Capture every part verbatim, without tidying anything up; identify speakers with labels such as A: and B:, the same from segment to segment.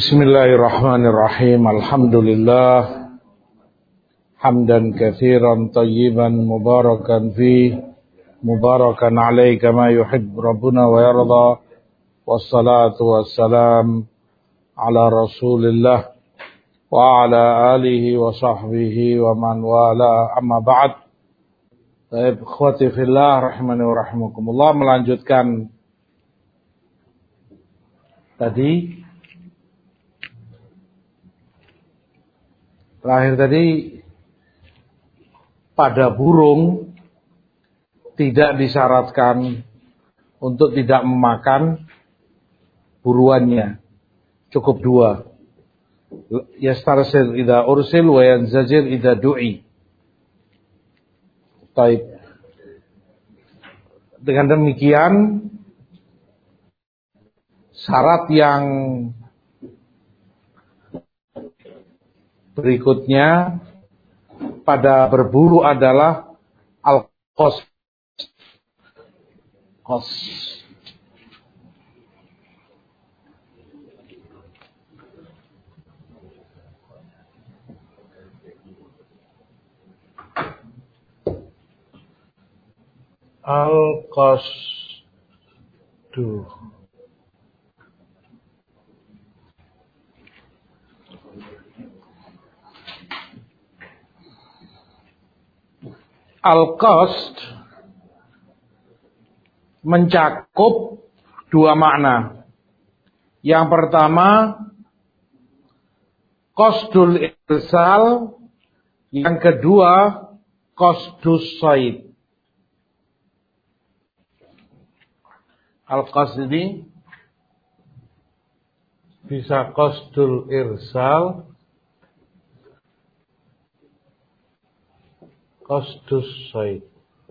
A: Bismillahirrahmanirrahim. Alhamdulillah hamdan katsiran tayyiban mubarakan fi mubarakan alaihi kama yuhibbu rabbuna wa yarda. Wassalatu wassalam ala Rasulillah wa ala alihi wa sahbihi wa man wala, amma ba'd. Baik, ikhwati fillah rahimani wa rahimakumullah, melanjutkan tadi terakhir tadi pada burung tidak disyaratkan untuk tidak memakan buruannya, cukup dua. Yastarsil idza ursil wa yanzajir idza du'i. Baik. Dengan demikian syarat yang berikutnya pada berburu adalah al-qas. Qas. Al-qasdu. Al-qasd mencakup dua makna. Yang pertama, qasdul irsal, yang kedua qasdus shaid. Al-qasd ini bisa qasdul irsal, qasdus shaid.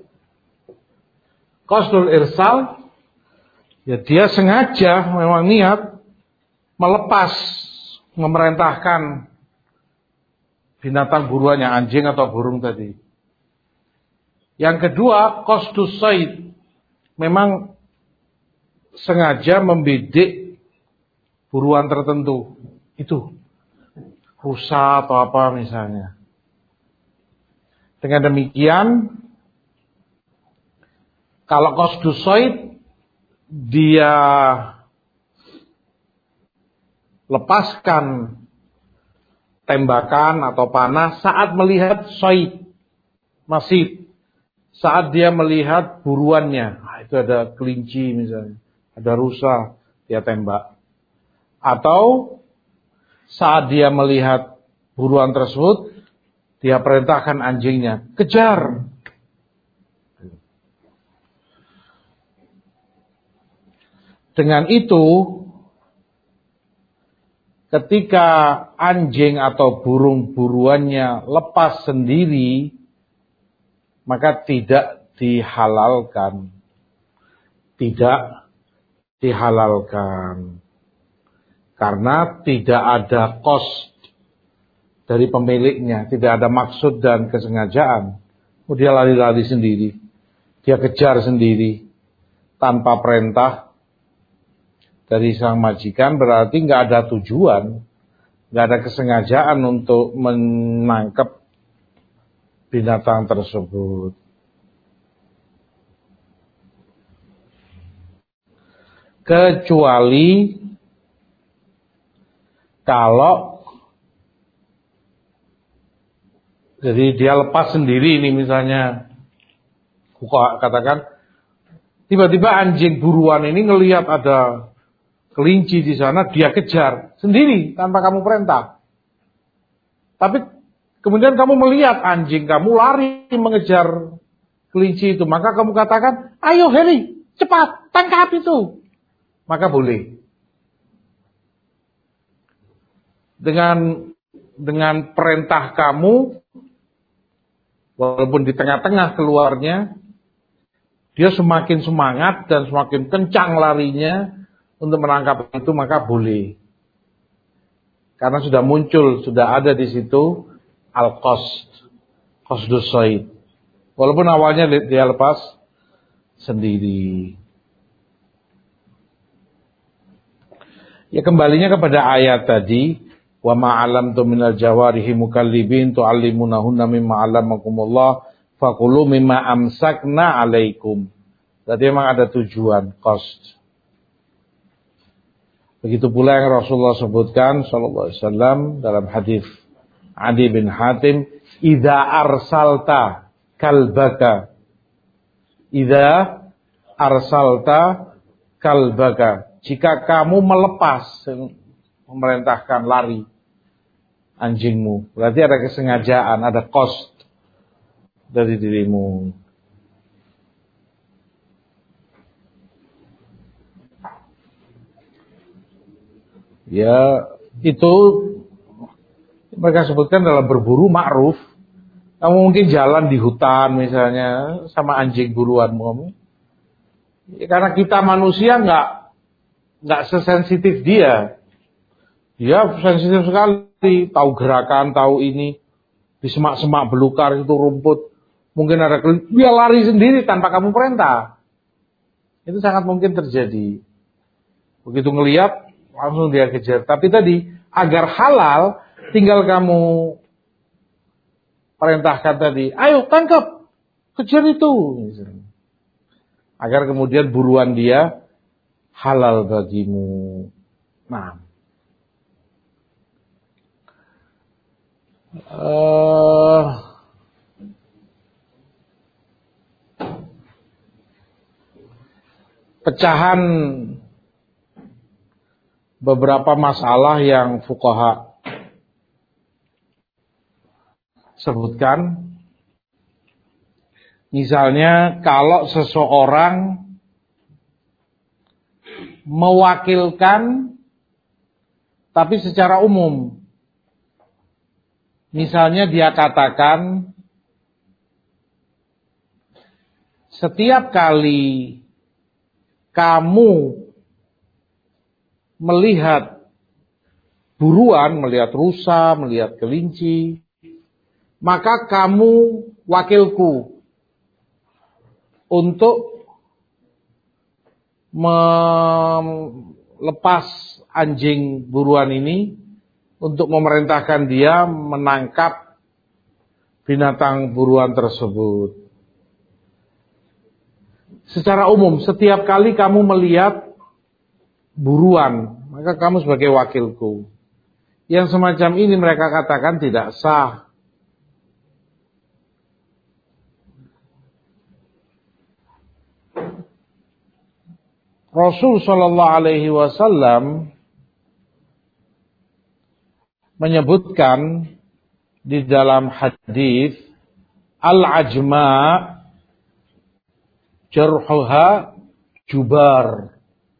A: Qasdul irsal, ya dia sengaja memang niat melepas, memerintahkan binatang buruannya, anjing atau burung tadi. Yang kedua, qasdus shaid, memang sengaja membidik buruan tertentu, itu rusa atau apa misalnya. Dengan demikian, kalau qasdus shaid dia lepaskan tembakan atau panah saat melihat shaid, masih saat dia melihat buruannya. Nah, itu ada kelinci misalnya, ada rusa, dia tembak. Atau saat dia melihat buruan tersebut, dia perintahkan anjingnya, kejar. Dengan itu, ketika anjing atau burung buruannya lepas sendiri, maka tidak dihalalkan. Tidak dihalalkan. Karena tidak ada cost dari pemiliknya, tidak ada maksud dan kesengajaan. Oh, dia lari-lari sendiri, dia kejar sendiri tanpa perintah dari sang majikan, berarti nggak ada tujuan, nggak ada kesengajaan untuk menangkap binatang tersebut. Kecuali kalau jadi dia lepas sendiri ini misalnya, katakan tiba-tiba anjing buruan ini ngelihat ada kelinci di sana, dia kejar sendiri tanpa kamu perintah. Tapi kemudian kamu melihat anjing kamu lari mengejar kelinci itu, maka kamu katakan, ayo Heri, cepat tangkap itu. Maka boleh. Dengan dengan perintah kamu, walaupun di tengah-tengah keluarnya, dia semakin semangat dan semakin kencang larinya untuk menangkap itu, maka boleh. Karena sudah muncul, sudah ada di situ al-qasd, qasdus shaid. Walaupun awalnya dia lepas sendiri. Ya kembalinya kepada ayat tadi, wa ma'alamtu minal jawarihi mukallibin tu'allimunahunna mimma 'allamakumullah faqulu mimma amsakna 'alaikum. Berarti memang ada tujuan, cost. Begitu pula yang Rasulullah sebutkan sallallahu alaihi wasallam dalam hadis Adi bin Hatim, idza arsalta kalbaka idza arsalta kalbaka, jika kamu melepas, memerintahkan lari anjingmu, berarti ada kesengajaan, ada cost dari dirimu. Ya, itu mereka sebutkan dalam berburu ma'ruf. Kamu mungkin jalan di hutan misalnya sama anjing buruanmu kamu. Ya, karena kita manusia nggak nggak sesensitif dia. Dia sensitif sekali, tahu gerakan, tahu ini. Di semak-semak belukar itu rumput, mungkin ada dia lari sendiri tanpa kamu perintah. Itu sangat mungkin terjadi. Begitu ngelihat langsung dia kejar. Tapi tadi agar halal, tinggal kamu perintahkan tadi, ayo tangkap, kejar itu, agar kemudian buruan dia halal bagimu. Nah, uh, pecahan beberapa masalah yang fuqaha sebutkan. Misalnya kalau seseorang mewakilkan tapi secara umum. Misalnya dia katakan setiap kali kamu melihat buruan, melihat rusa, melihat kelinci, maka kamu wakilku untuk melepas anjing buruan ini, untuk memerintahkan dia menangkap binatang buruan tersebut. Secara umum, setiap kali kamu melihat buruan, maka kamu sebagai wakilku. Yang semacam ini mereka katakan tidak sah. Rasul sallallahu alaihi wasallam menyebutkan di dalam hadis, al-ajma jarhuha jubar.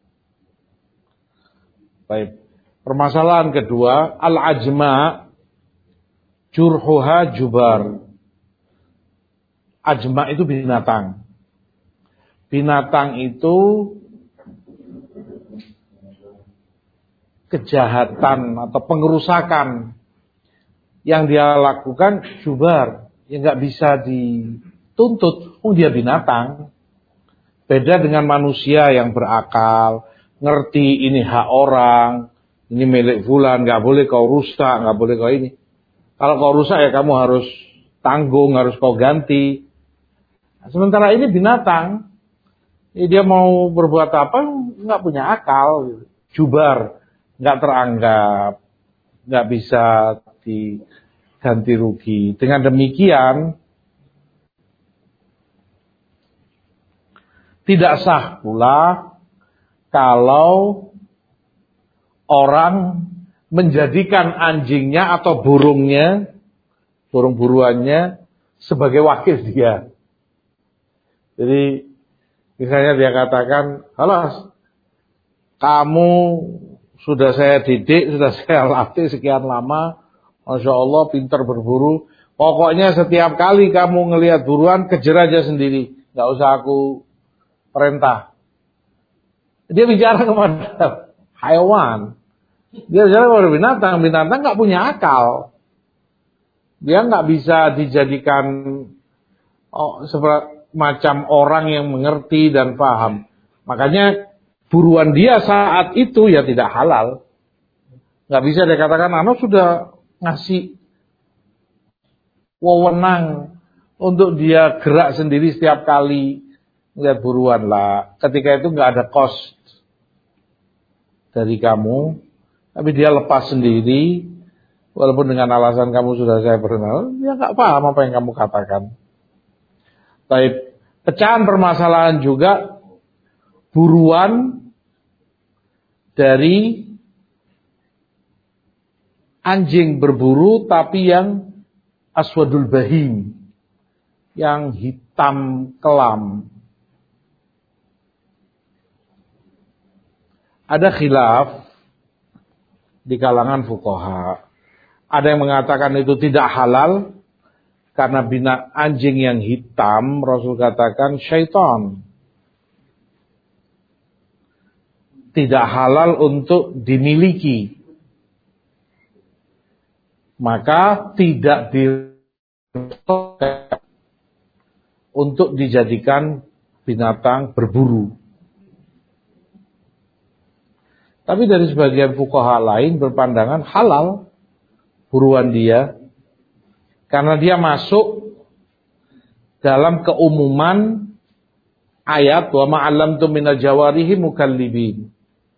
A: Baik. Permasalahan kedua, al-ajma jurhuha jubar. Ajma itu binatang. Binatang itu kejahatan atau pengerusakan yang dia lakukan jubar, yang nggak bisa dituntut, oh dia binatang. Beda dengan manusia yang berakal, ngerti ini hak orang, ini milik fulan, nggak boleh kau rusak, nggak boleh kau ini. Kalau kau rusak ya kamu harus tanggung, harus kau ganti. Sementara ini binatang, dia mau berbuat apa nggak punya akal, jubar. Nggak teranggap, nggak bisa diganti rugi. Dengan demikian, tidak sah pula kalau orang menjadikan anjingnya atau burungnya, burung buruannya sebagai wakil dia. Jadi, misalnya dia katakan, halas, kamu sudah saya didik, sudah saya latih sekian lama. Masya Allah pintar berburu. Pokoknya setiap kali kamu ngelihat buruan, kejar aja sendiri. Gak usah aku perintah. Dia bicara kepada hewan. Dia bicara kepada binatang. Binatang gak punya akal. Dia gak bisa dijadikan oh, semacam orang yang mengerti dan paham. Makanya buruan dia saat itu ya tidak halal. Nggak bisa dikatakan anak sudah ngasih wewenang untuk dia gerak sendiri setiap kali lihat buruan lah. Ketika itu nggak ada cost dari kamu, tapi dia lepas sendiri, walaupun dengan alasan kamu sudah saya berkenal, dia nggak paham apa yang kamu katakan. Tapi pecahan permasalahan juga buruan dari anjing berburu tapi yang aswadul bahim, yang hitam kelam. Ada khilaf di kalangan fuqaha. Ada yang mengatakan itu tidak halal karena bina anjing yang hitam, Rasul katakan syaitan. Tidak halal untuk dimiliki. Maka tidak di untuk dijadikan binatang berburu. Tapi dari sebagian fuqaha lain berpandangan halal buruan dia karena dia masuk dalam keumuman ayat wa ma'allamtum minal jawarihi mukallibin.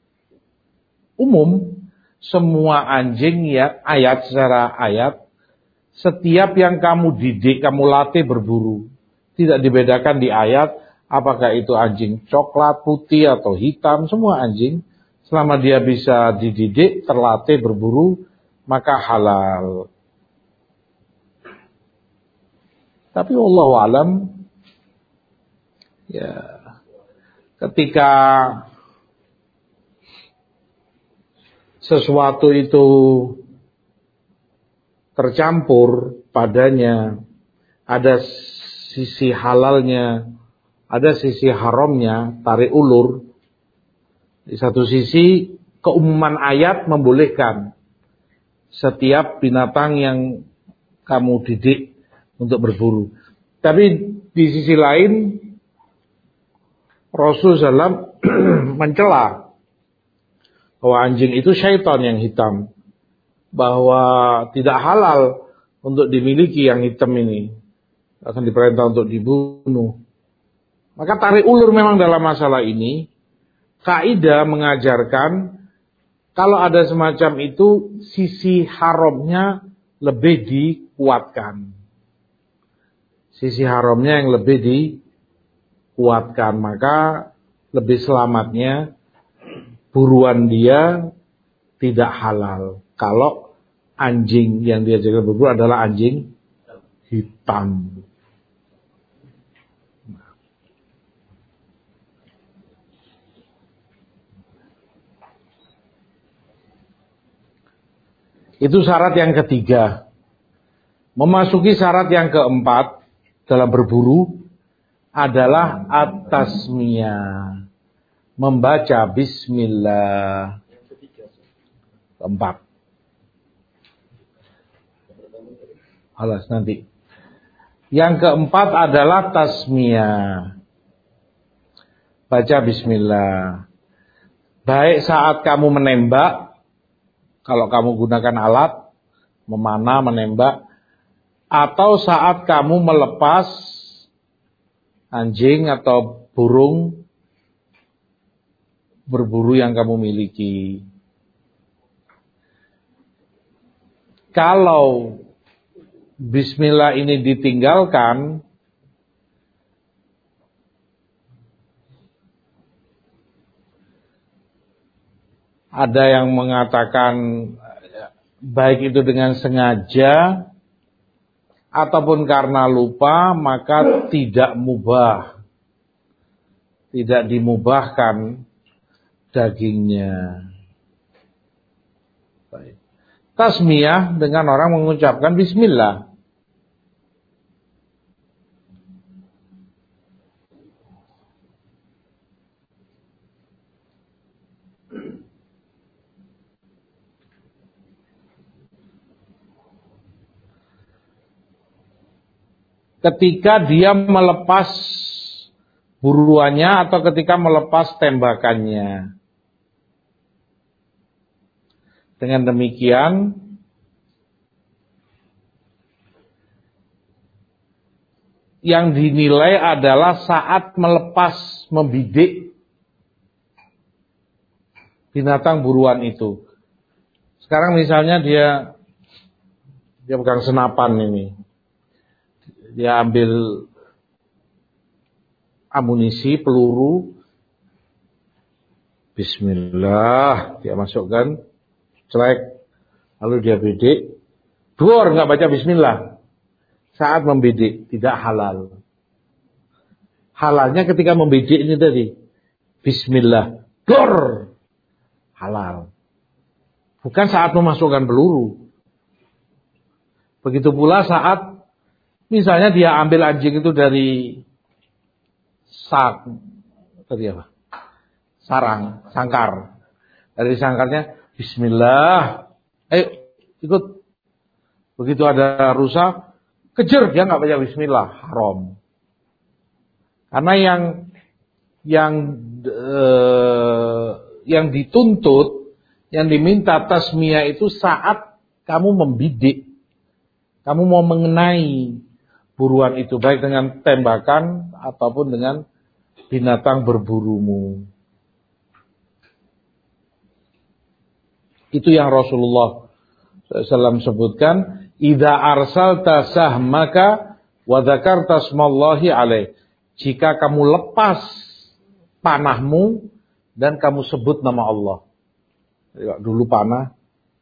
A: Umum semua anjing ya ayat secara ayat setiap yang kamu didik, kamu latih berburu. Tidak dibedakan di ayat apakah itu anjing coklat, putih atau hitam, semua anjing selama dia bisa dididik, terlatih berburu, maka halal. Tapi wallahu alam, ya, ketika sesuatu itu tercampur padanya, ada sisi halalnya, ada sisi haramnya, tarik ulur. Di satu sisi keumuman ayat membolehkan setiap binatang yang kamu didik untuk berburu. Tapi di sisi lain Rasulullah shallallahu alaihi wasallam mencela bahwa anjing itu syaitan yang hitam, bahwa tidak halal untuk dimiliki yang hitam ini, akan diperintah untuk dibunuh. Maka tarik ulur memang dalam masalah ini. Kaidah mengajarkan kalau ada semacam itu sisi haramnya lebih dikuatkan. Sisi haramnya yang lebih dikuatkan, maka lebih selamatnya buruan dia tidak halal. Kalau anjing yang dia jaga berburu adalah anjing hitam. Itu syarat yang ketiga. Memasuki syarat yang keempat dalam berburu adalah at-tasmiyah. Membaca bismillah. Keempat. Alas nanti. Yang keempat adalah tasmiyah. Baca bismillah. Baik saat kamu menembak, kalau kamu gunakan alat, memanah, menembak, atau saat kamu melepas anjing atau burung berburu yang kamu miliki. Kalau bismillah ini ditinggalkan, ada yang mengatakan baik itu dengan sengaja ataupun karena lupa, maka tidak mubah. Tidak dimubahkan dagingnya. Baik. Tasmiyah dengan orang mengucapkan bismillah. Ketika dia melepas buruannya atau ketika melepas tembakannya. Dengan demikian yang dinilai adalah saat melepas, membidik binatang buruan itu. Sekarang misalnya dia dia pegang senapan ini. Dia ambil amunisi, peluru. Bismillah, dia masukkan, celek, lalu dia bidik. Dor, enggak baca bismillah. Saat membidik tidak halal. Halalnya ketika membidik ini tadi. Bismillah. Dor. Halal. Bukan saat memasukkan peluru. Begitu pula saat misalnya dia ambil anjing itu dari sak, tadi apa? Sarang, sangkar. Dari sangkarnya bismillah. Ayo ikut. Begitu ada rusa, kejar, dia nggak baca bismillah, haram. Karena yang yang eh, yang dituntut, yang diminta tasmiyah itu saat kamu membidik, kamu mau mengenai buruan itu, baik dengan tembakan ataupun dengan binatang berburumu. Itu yang Rasulullah shallallahu alaihi wasallam sebutkan. Idza arsalta sahmaka wa dzakarta smallahi alaih. Jika kamu lepas panahmu dan kamu sebut nama Allah. Dulu panah.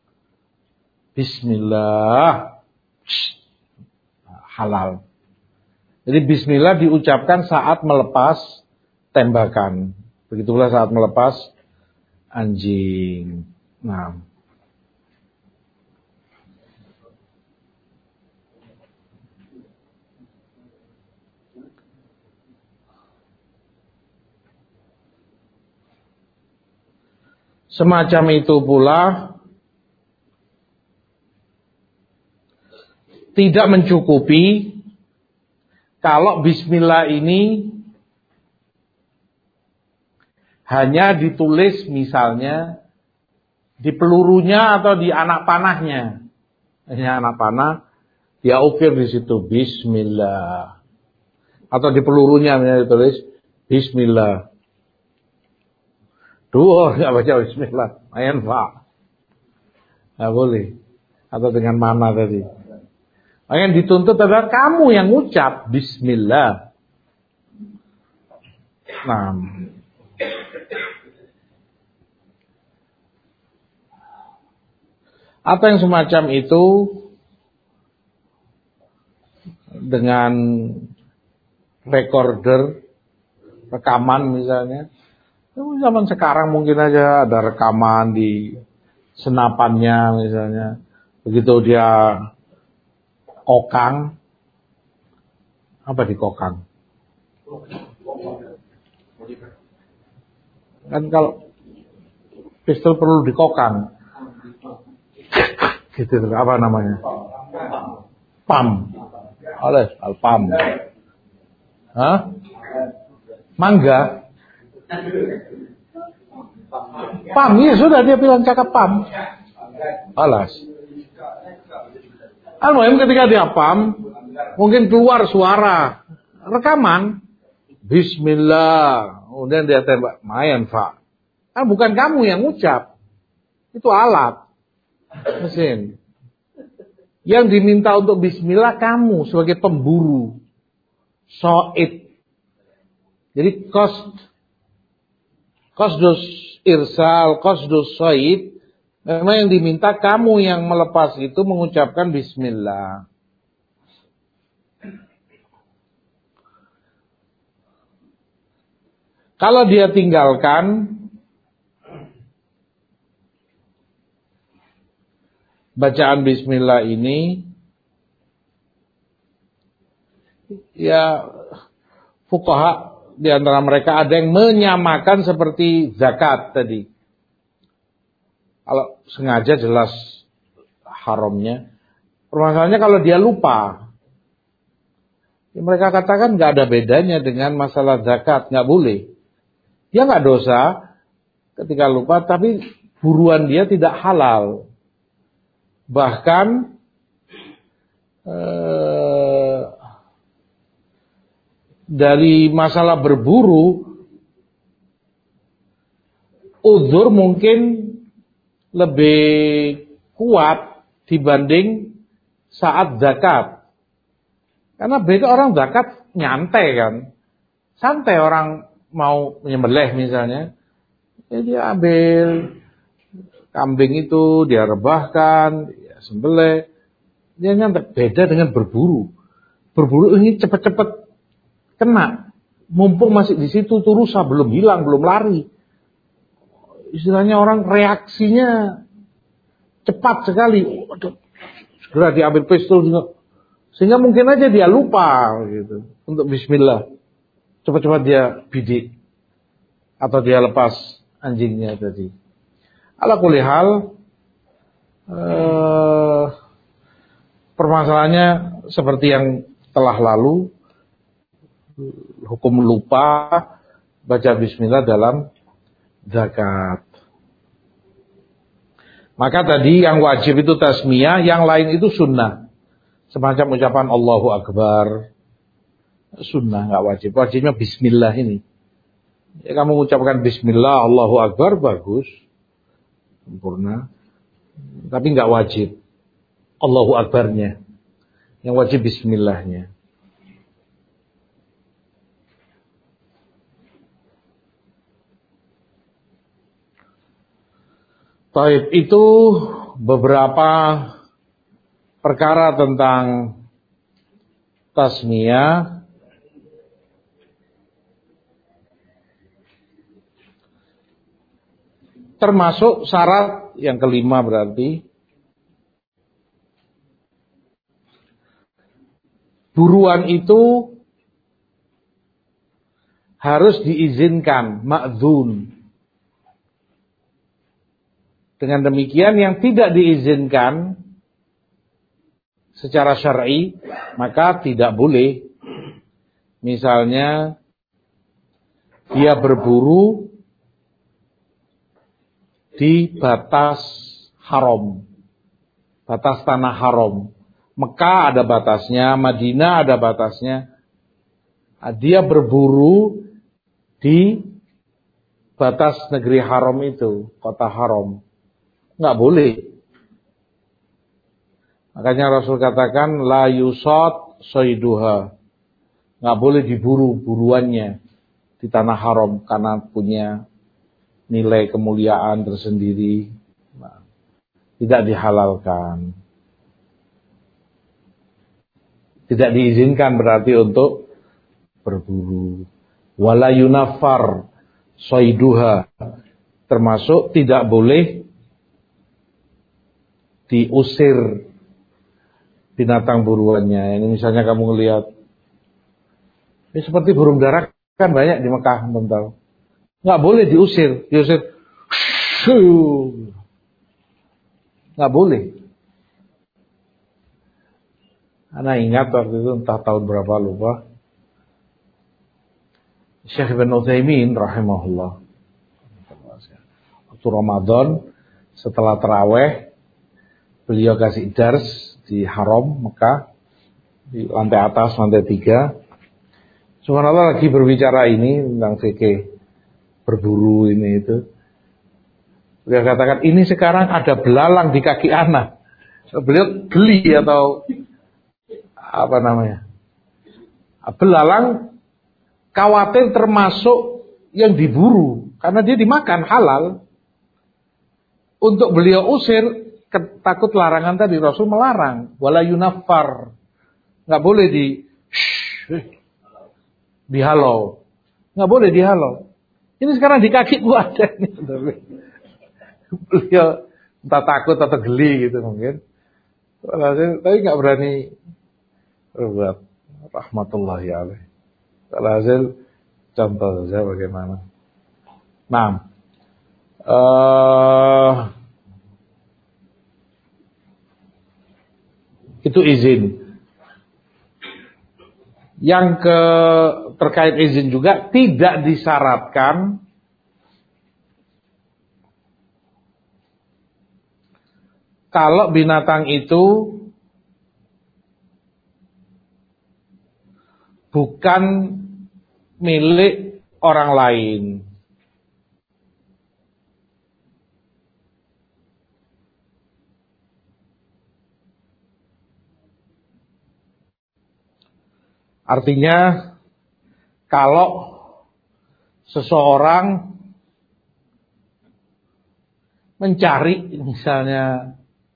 A: Bismillah. Halal. Jadi bismillah diucapkan saat melepas tembakan. Begitulah saat melepas anjing. Nah. Semacam itu pula tidak mencukupi kalau bismillah ini hanya ditulis misalnya di pelurunya atau di anak panahnya. Ini anak panah, dia ukir di situ bismillah. Atau di pelurunya misalnya ditulis bismillah. Dua nggak baca bismillah, main pak, nggak boleh. Atau dengan mana tadi? Yang dituntut adalah kamu yang ngucap bismillah. Nah, atau yang semacam itu dengan recorder, rekaman misalnya. Zaman sekarang mungkin aja ada rekaman di senapannya misalnya. Begitu dia kokang. Apa di kokang? Kan kalau pistol perlu dikokang. Gitu, apa namanya? Pam. Oleh, pam. Hah? Mangga. Pam, ya sudah dia bilang cakap pam. Alas. Al-Muhim ketika dia pam, mungkin keluar suara rekaman. Bismillah. Kemudian dia tembak, mayan Pak. Kan bukan kamu yang ucap. Itu alat. Mesin. Yang diminta untuk bismillah kamu sebagai pemburu. So'id. Jadi cost Qasdus irsal, qasdus soid, memang yang diminta kamu yang melepas itu mengucapkan bismillah. Kalau dia tinggalkan bacaan bismillah ini, ya fuqaha di antara mereka ada yang menyamakan seperti zakat tadi. Kalau sengaja jelas haramnya. Permasalahannya kalau dia lupa. Ya, mereka katakan nggak ada bedanya dengan masalah zakat, nggak boleh. Dia nggak dosa ketika lupa, tapi buruan dia tidak halal. Bahkan eh, dari masalah berburu, uzur mungkin lebih kuat dibanding saat zakat. Karena beda, orang zakat nyantai kan. Santai orang mau menyembelih misalnya. Ya dia ambil kambing itu, dia rebahkan, dia sembelih. Dia nyantai. Beda dengan berburu. Berburu ini cepat-cepat kena. Mumpung masih di situ tuh rusa, belum hilang, belum lari. Istilahnya orang reaksinya cepat sekali. Waduh, segera diambil pistol juga. Sehingga mungkin aja dia lupa gitu untuk bismillah. Cepat-cepat dia bidik atau dia lepas anjingnya tadi. Ala kulli hal, eh, permasalahannya seperti yang telah lalu, hukum lupa baca bismillah dalam zakat. Maka tadi yang wajib itu tasmiyah, yang lain itu sunnah. Semacam ucapan Allahu Akbar. Sunnah, gak wajib. Wajibnya bismillah ini. Ya, kamu ucapkan bismillah, Allahu Akbar, bagus. Sempurna. Tapi gak wajib Allahu Akbarnya. Yang wajib bismillahnya. Taib, itu beberapa perkara tentang tasmiyah. Termasuk syarat yang kelima berarti buruan itu harus diizinkan, ma'dzun. Dengan demikian yang tidak diizinkan secara syar'i maka tidak boleh. Misalnya dia berburu di batas haram, batas tanah haram. Mekah ada batasnya, Madinah ada batasnya. Dia berburu di batas negeri haram itu, kota haram. Nggak boleh. Makanya Rasul katakan la yusad soiduha. Nggak boleh diburu buruannya di tanah haram karena punya nilai kemuliaan tersendiri. Nah, tidak dihalalkan. Tidak diizinkan berarti untuk berburu. Wala yunafar soiduha. Termasuk tidak boleh diusir binatang buruannya. Ini misalnya kamu ngelihat, ini seperti burung dara kan banyak di Mekah, bentar. Nggak boleh diusir, diusir, nggak boleh. Ana ingat waktu itu entah tahun berapa lupa, Syekh Ibn Utsaimin rahimahullah, waktu Ramadan setelah taraweh beliau kasih dars di Haram Mekah di lantai atas, lantai tiga. Subhanallah lagi berbicara ini tentang fikih berburu ini itu. Beliau katakan ini sekarang ada belalang di kaki anak. Beliau geli atau apa namanya? Belalang khawatir termasuk yang diburu karena dia dimakan halal. Untuk beliau usir, takut larangan tadi, Rasul melarang, wala yunafar, nggak boleh di dihalau, nggak boleh dihalau. Ini sekarang di kaki gua ada nih, beliau entah takut atau geli gitu mungkin, tapi nggak berani berbuat. Rahmatullahi alaih. Alhasil contoh saja bagaimana. Nah, uh, itu izin. Yang ke terkait izin juga tidak disyaratkan kalau binatang itu bukan milik orang lain. Artinya kalau seseorang mencari misalnya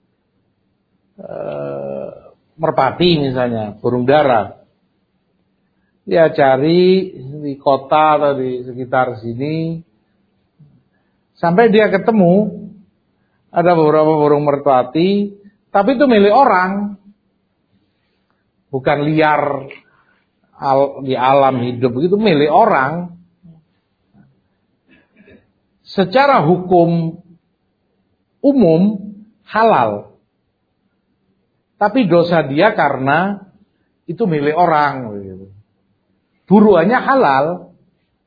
A: eh, merpati misalnya, burung dara, dia cari di kota atau di sekitar sini, sampai dia ketemu ada beberapa burung merpati, tapi itu milik orang, bukan liar al, di alam hidup, itu milik orang. Secara hukum umum halal, tapi dosa dia karena itu milik orang. Buruannya halal,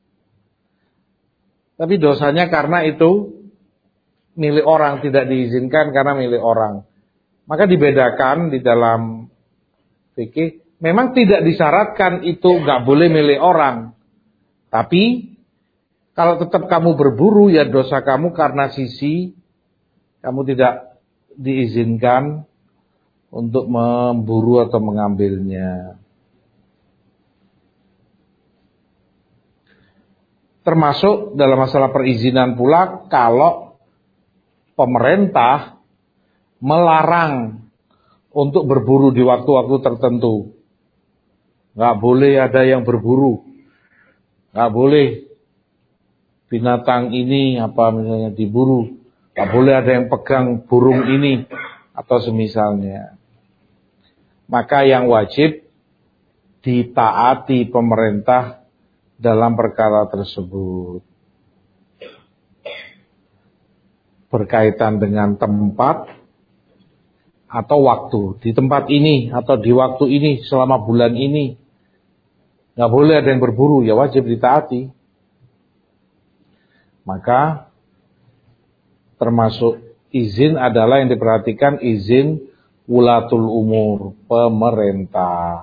A: tapi dosanya karena itu milik orang, tidak diizinkan karena milik orang. Maka dibedakan di dalam fikih. Memang tidak disyaratkan itu nggak boleh milik orang, tapi kalau tetap kamu berburu, ya dosa kamu karena sisi kamu tidak diizinkan untuk memburu atau mengambilnya. Termasuk dalam masalah perizinan pula, kalau pemerintah melarang untuk berburu di waktu-waktu tertentu. Nggak boleh ada yang berburu, nggak boleh binatang ini apa misalnya diburu, nggak boleh ada yang pegang burung ini atau semisalnya. Maka yang wajib ditaati pemerintah dalam perkara tersebut. Berkaitan dengan tempat atau waktu, di tempat ini atau di waktu ini selama bulan ini nggak boleh ada yang berburu, ya wajib ditaati. Maka termasuk izin adalah yang diperhatikan izin wulatul umur, pemerintah.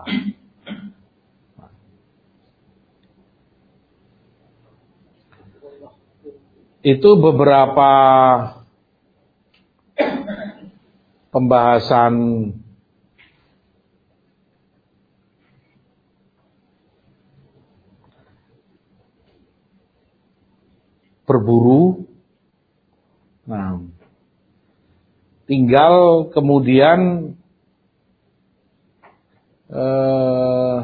A: Itu beberapa pembahasan berburu. Nah, tinggal kemudian eh,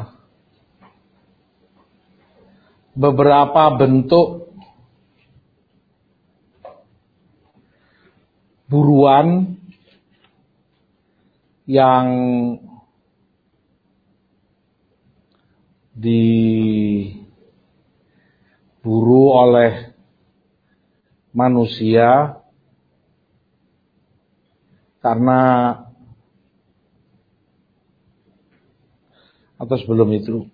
A: beberapa bentuk buruan yang diburu oleh manusia karena, atau sebelum itu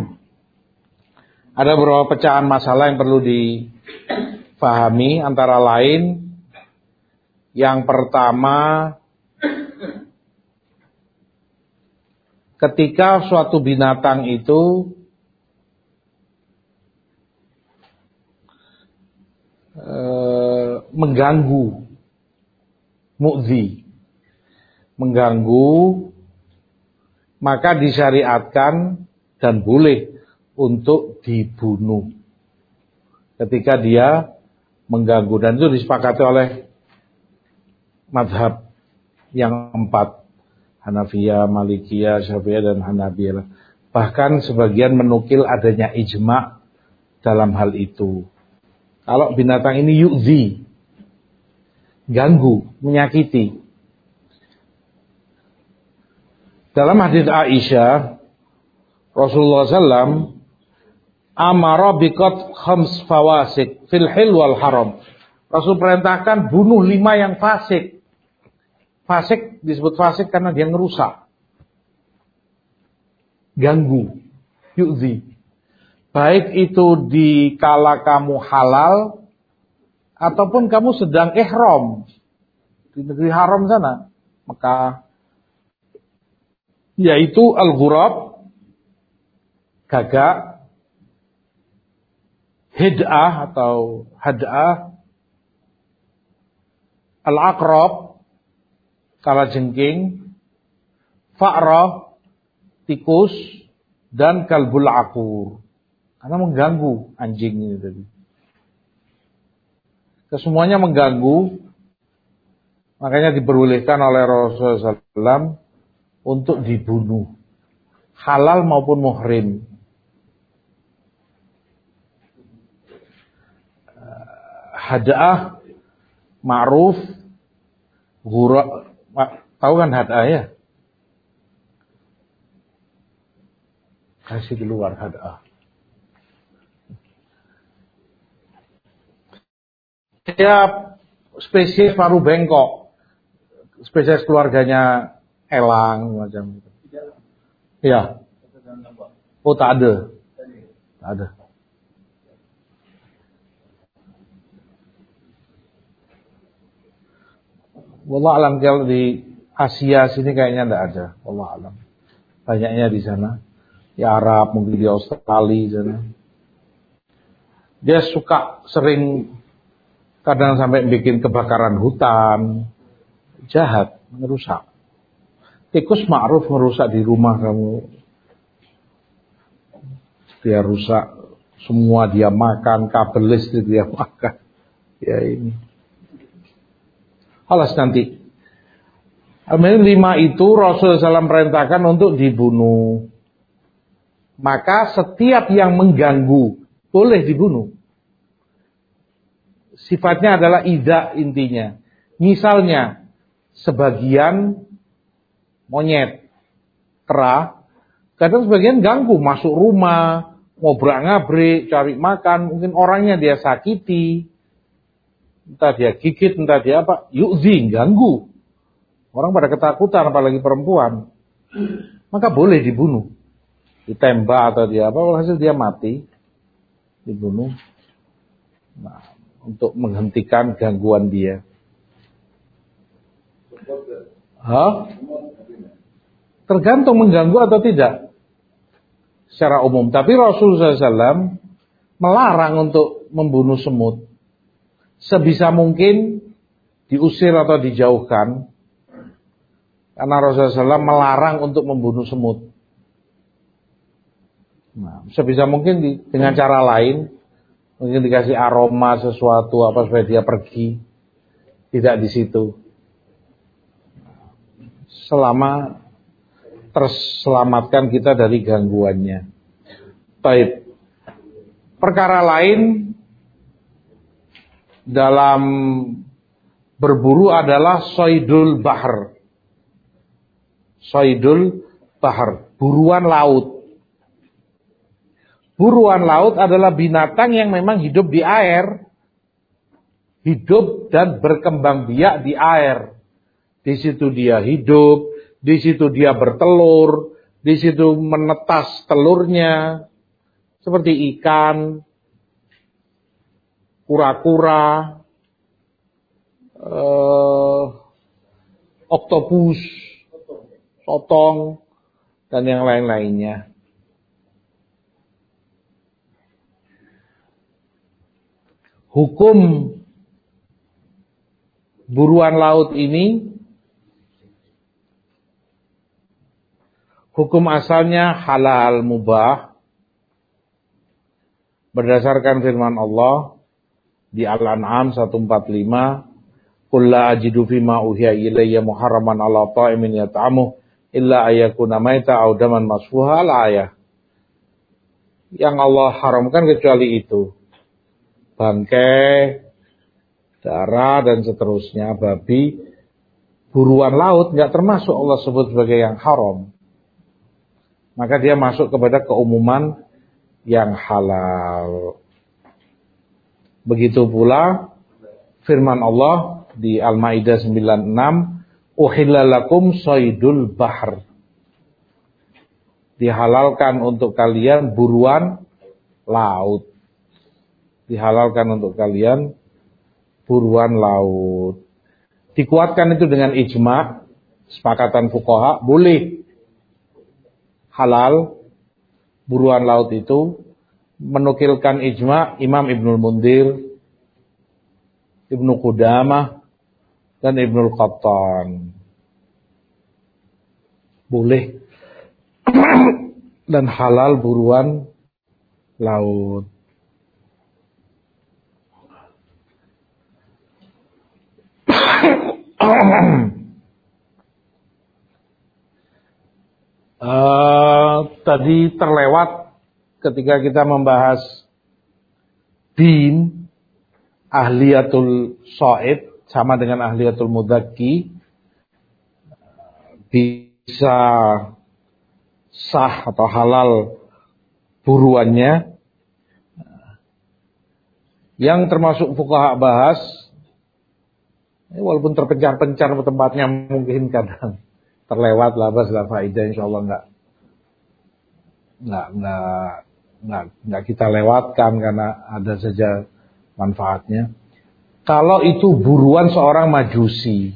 A: ada beberapa pecahan masalah yang perlu dipahami, antara lain yang pertama, ketika suatu binatang itu e, mengganggu, mu'dzi, mengganggu, maka disyariatkan dan boleh untuk dibunuh ketika dia mengganggu, dan itu disepakati oleh mazhab yang empat, Hanafiyah, Malikiyah, Syafi'iyah, dan Hanabilah. Bahkan sebagian menukil adanya ijma' dalam hal itu. Kalau binatang ini yu'zi, ganggu, menyakiti. Dalam hadits Aisyah, Rasulullah sallallahu alaihi wasallam amara biqat khams fawasik fil hil wal haram. Rasul perintahkan bunuh lima yang fasik. Fasik disebut fasik karena dia ngerusak, ganggu, yu'zi. Baik itu di kala kamu halal ataupun kamu sedang ihram di negeri haram sana, maka yaitu al-ghurab, gagak, hid'ah atau had'ah, al-aqrab, kalajengking, fa'rah, tikus, dan kalbul aqur. Karena mengganggu anjing ini tadi. Kesemuanya mengganggu, makanya diperbolehkan oleh Rasulullah shallallahu alaihi wasallam untuk dibunuh, halal maupun muhrim. Had'ah ma'ruf, ghurab, tahu kan had'ah ya? Kasih di luar had'ah. Ya, spesies paru bengkok, spesies keluarganya elang macam itu. Ya. Oh, tak ada. Tak ada. Wallah alam, kalau di Asia sini kayaknya enggak ada. Wallah alam. Banyaknya di sana. Di Arab, mungkin di Australia sana. Dia suka sering kadang sampai bikin kebakaran hutan, jahat, merusak. Tikus ma'ruf merusak di rumah kamu. Dia rusak semua, dia makan, kabel listrik dia makan. Ya ini. Alas nanti. Amin lima itu Rasulullah shallallahu alaihi wasallam perintahkan untuk dibunuh. Maka setiap yang mengganggu boleh dibunuh. Sifatnya adalah idza intinya. Misalnya sebagian monyet, kera, kadang sebagian ganggu masuk rumah, ngobrak-ngabrik, cari makan, mungkin orangnya dia sakiti, entah dia gigit, entah dia apa, yu'zi, ganggu. Orang pada ketakutan, apalagi perempuan. Maka boleh dibunuh, ditembak atau dia apa, hasil dia mati, dibunuh. Nah, untuk menghentikan gangguan dia. Hah? Tergantung mengganggu atau tidak secara umum. Tapi Rasulullah shallallahu alaihi wasallam melarang untuk membunuh semut. Sebisa mungkin diusir atau dijauhkan. Karena Rasulullah shallallahu alaihi wasallam melarang untuk membunuh semut. Nah, sebisa mungkin di, dengan cara lain. Mungkin dikasih aroma sesuatu apa supaya dia pergi. Tidak di situ. Selama terselamatkan kita dari gangguannya. Baik. Perkara lain dalam berburu adalah soidul bahar. Soidul bahar, buruan laut. Buruan laut adalah binatang yang memang hidup di air. Hidup dan berkembang biak di air. Di situ dia hidup, di situ dia bertelur, di situ menetas telurnya. Seperti ikan, kura-kura, eh, oktopus, sotong, dan yang lain-lainnya. Hukum buruan laut ini, hukum asalnya halal mubah, berdasarkan firman Allah di Al-An'am seratus empat puluh lima, "Qul la ajidu fima uhiya ilayya muharraman 'ala ta'imin yat'amuhu illa ayyakuna maita aw daman masfuha." Al-ayah. Yang Allah haramkan kecuali itu. Bangkai, darah dan seterusnya, babi, buruan laut enggak termasuk Allah sebut sebagai yang haram. Maka dia masuk kepada keumuman yang halal. Begitu pula firman Allah di Al-Maidah sembilan puluh enam, "Uhilla lakum saydul bahr." dihalalkan untuk kalian buruan laut. Dihalalkan untuk kalian buruan laut. Dikuatkan itu dengan ijma, sepakatan fuqaha, boleh halal buruan laut itu. Menukilkan ijma Imam Ibnul Mundir, Ibnu Qudamah, dan Ibnul Qattan. Boleh dan halal buruan laut. Uh, tadi terlewat ketika kita membahas din, ahliyatul shaid sama dengan ahliyatul mudakki, bisa sah atau halal buruannya. Yang termasuk fuqaha bahas, walaupun terpencar-pencar tempatnya mungkin kadang terlewat lah, baslah faidah insyaallah enggak enggak enggak enggak enggak kita lewatkan karena ada saja manfaatnya. Kalau itu buruan seorang majusi,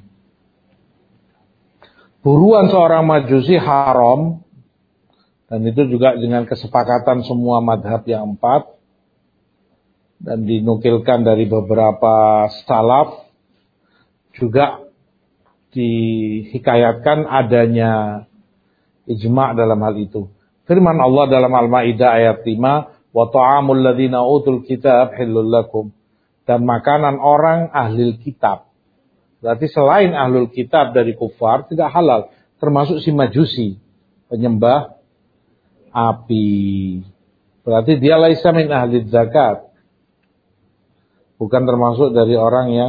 A: buruan seorang majusi haram, dan itu juga dengan kesepakatan semua madhab yang empat dan dinukilkan dari beberapa salaf, juga dihikayatkan adanya ijma' dalam hal itu. Firman Allah dalam Al-Maidah ayat lima, wa ta'amul ladzina utul kitab hillul lakum, dan makanan orang ahli kitab. Berarti selain ahlul kitab dari kufar tidak halal, termasuk si majusi, penyembah api. Berarti dia laisa min ahli zakat, bukan termasuk dari orang yang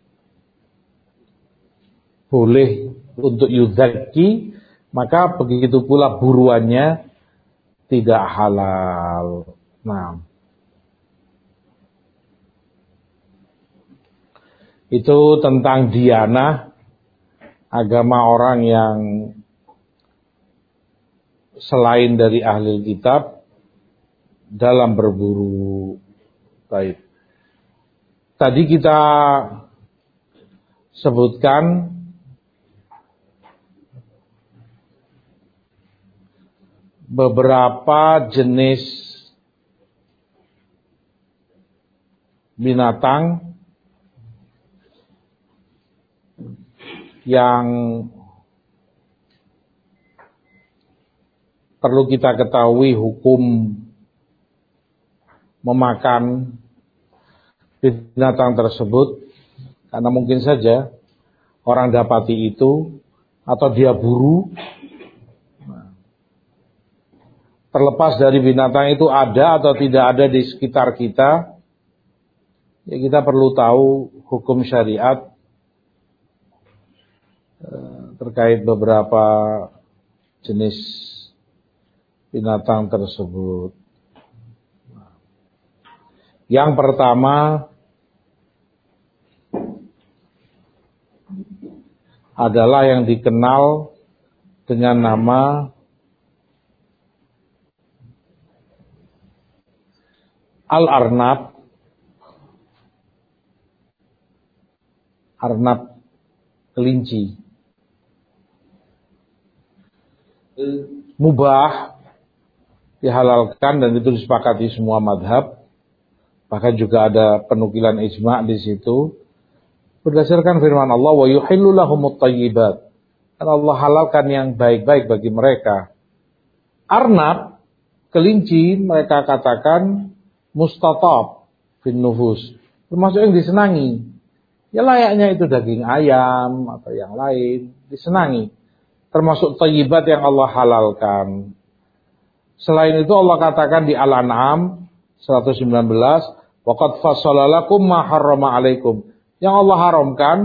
A: boleh untuk yuzaki, maka begitu pula buruannya tidak halal. Nah, itu tentang diyanah, agama orang yang selain dari ahli kitab dalam berburu. Baik. Tadi kita sebutkan beberapa jenis binatang yang perlu kita ketahui hukum memakan binatang tersebut, karena mungkin saja orang dapati itu atau dia buru. Terlepas dari binatang itu ada atau tidak ada di sekitar kita, ya kita perlu tahu hukum syariat terkait beberapa jenis binatang tersebut. Yang pertama adalah yang dikenal dengan nama Al-Arnab. Arnab, kelinci. Mubah, dihalalkan, dan itu disepakati semua madhab. Bahkan juga ada penukilan ijma' di situ. Berdasarkan firman Allah, wa yuhillu lahumut thayyibat. Dan Allah halalkan yang baik-baik bagi mereka. Arnab, kelinci, mereka katakan mustatab fin nufus, termasuk yang disenangi. Ya layaknya itu daging ayam atau yang lain, disenangi. Termasuk thayyibat yang Allah halalkan. Selain itu Allah katakan di Al-An'am seratus sembilan belas, wa qad fassala lakum ma harrama alaikum. Yang Allah haramkan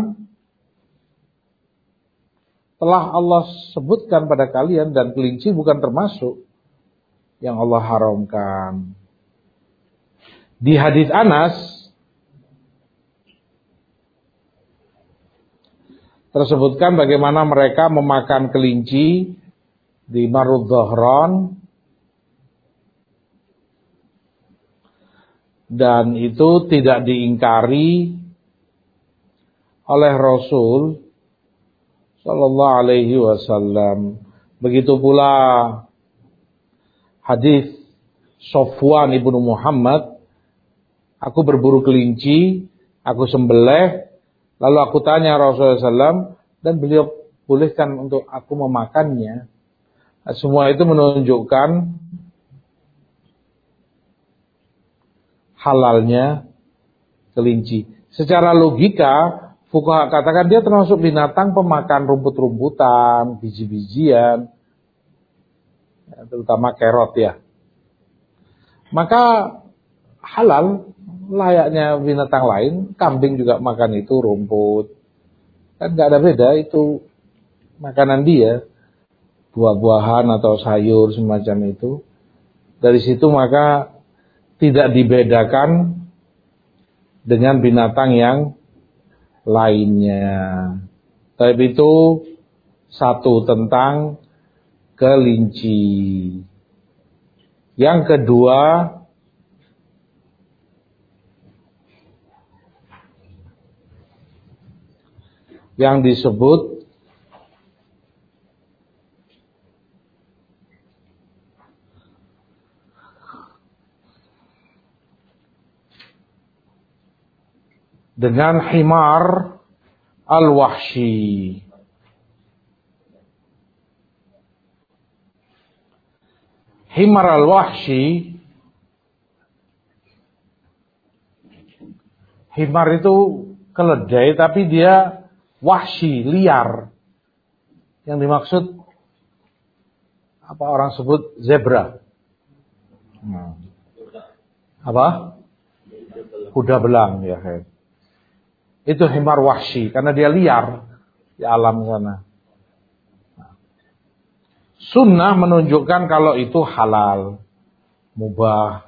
A: telah Allah sebutkan pada kalian, dan kelinci bukan termasuk yang Allah haramkan. Di hadis Anas tersebutkan bagaimana mereka memakan kelinci di Marud Dhahran dan itu tidak diingkari oleh Rasul sallallahu alaihi wasallam. Begitu pula hadis Sofwan ibnu Muhammad, aku berburu kelinci, aku sembelih, lalu aku tanya Rasulullah sallallahu alaihi wasallam, dan beliau bolehkan untuk aku memakannya. Nah, semua itu menunjukkan halalnya kelinci. Secara logika, fuqaha katakan dia termasuk binatang pemakan rumput-rumputan, biji-bijian, ya, terutama kerot ya. Maka halal, layaknya binatang lain. Kambing juga makan itu rumput, kan gak ada beda, itu makanan dia, buah-buahan atau sayur semacam itu. Dari situ maka tidak dibedakan dengan binatang yang lainnya. Tapi itu satu tentang kelinci. Yang kedua, yang disebut dengan himar al-wahshi. Himar al-wahshi, himar itu keledai tapi dia wahshi, liar. Yang dimaksud apa orang sebut zebra. Hmm. Apa? Kuda belang ya. Itu himar wahshi karena dia liar di alam sana. Sunnah menunjukkan kalau itu halal, mubah.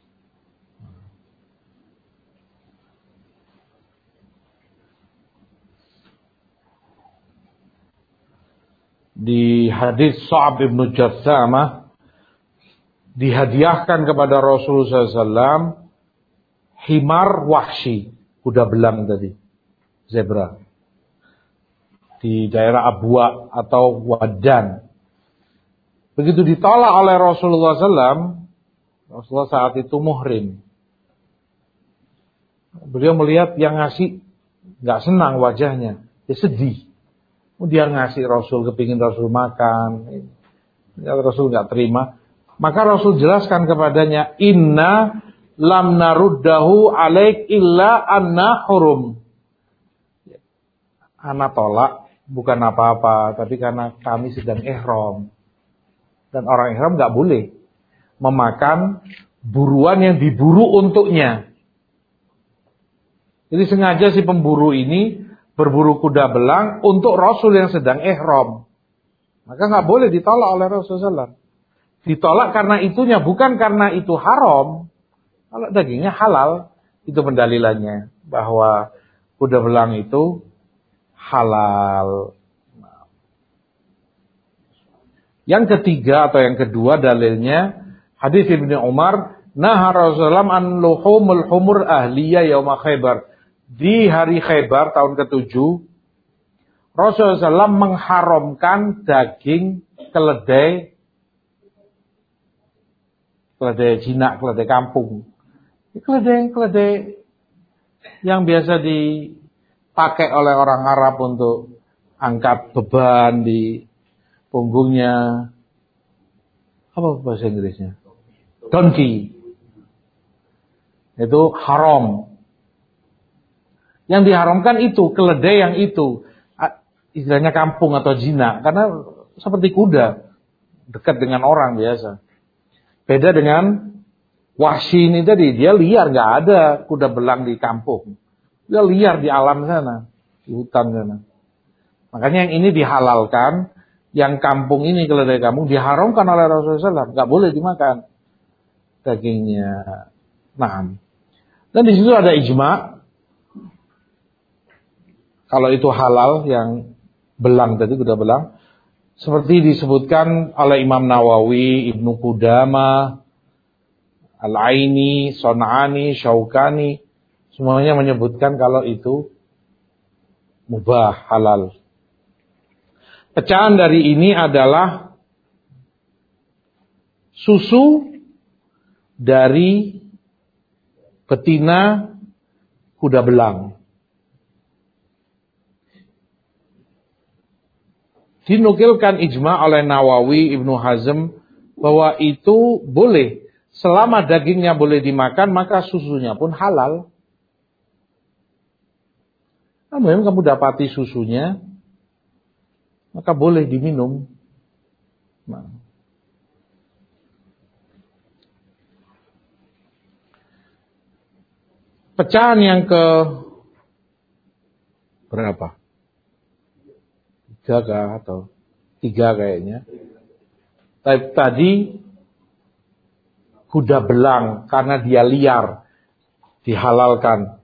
A: Di hadis Sa'ab ibn Jassamah dihadiahkan kepada Rasulullah sallallahu alaihi wasallam himar wahshi, kuda belang tadi, zebra, di daerah Abwa atau Wadan. Begitu ditolak oleh Rasulullah sallallahu alaihi wasallam, Rasulullah saat itu muhrim. Beliau melihat yang ngasih gak senang wajahnya, dia sedih. Dia ngasih Rasul, kepingin Rasul makan, ya, Rasul gak terima. Maka Rasul jelaskan kepadanya, inna lam naruddahu alaik illa anna hurum. Ana tolak bukan apa-apa, tapi karena kami sedang ihram. Dan orang ihram gak boleh memakan buruan yang diburu untuknya. Jadi sengaja si pemburu ini berburu kuda belang untuk Rasul yang sedang ihram. Maka gak boleh ditolak oleh Rasulullah sallallahu alaihi wasallam. Ditolak karena itunya, bukan karena itu haram. Kalau dagingnya halal, itu pendalilannya bahwa kuda belang itu halal. Yang ketiga atau yang kedua dalilnya hadis Ibnu Umar, naha Rasulullah an luhumul humur ahliyah yauma Khaibar. Di hari Khaibar tahun ketujuh, Rasulullah sallallahu alaihi wasallam mengharamkan daging keledai, keledai jinak, keledai kampung. Keledai-keledai yang biasa dipakai oleh orang Arab untuk angkat beban di punggungnya. Apa bahasa Inggrisnya? Donkey. Itu haram. Yang diharamkan itu, keledai yang itu. Istilahnya kampung atau jinak. Karena seperti kuda. Dekat dengan orang biasa. Beda dengan wahshi ini tadi. Dia liar, gak ada kuda belang di kampung. Dia liar di alam sana. Di hutan sana. Makanya yang ini dihalalkan. Yang kampung ini, keledai kampung, diharamkan oleh Rasulullah sallallahu alaihi wasallam. Gak boleh dimakan dagingnya. Nah. Dan di situ ada ijma. Kalau itu halal yang belang tadi, kuda belang. Seperti disebutkan oleh Imam Nawawi, Ibnu Qudamah, Al-Aini, Son'ani, Syaukani, semuanya menyebutkan kalau itu mubah, halal. Pecahan dari ini adalah susu dari betina kuda belang. Dinukilkan ijma oleh Nawawi, Ibnu Hazm bahwa itu boleh. Selama dagingnya boleh dimakan, maka susunya pun halal. Nah, memang kamu dapati susunya, maka boleh diminum. Nah. Pecahan yang ke berapa? Tiga kah atau tiga kayaknya. Tadi kuda belang karena dia liar dihalalkan.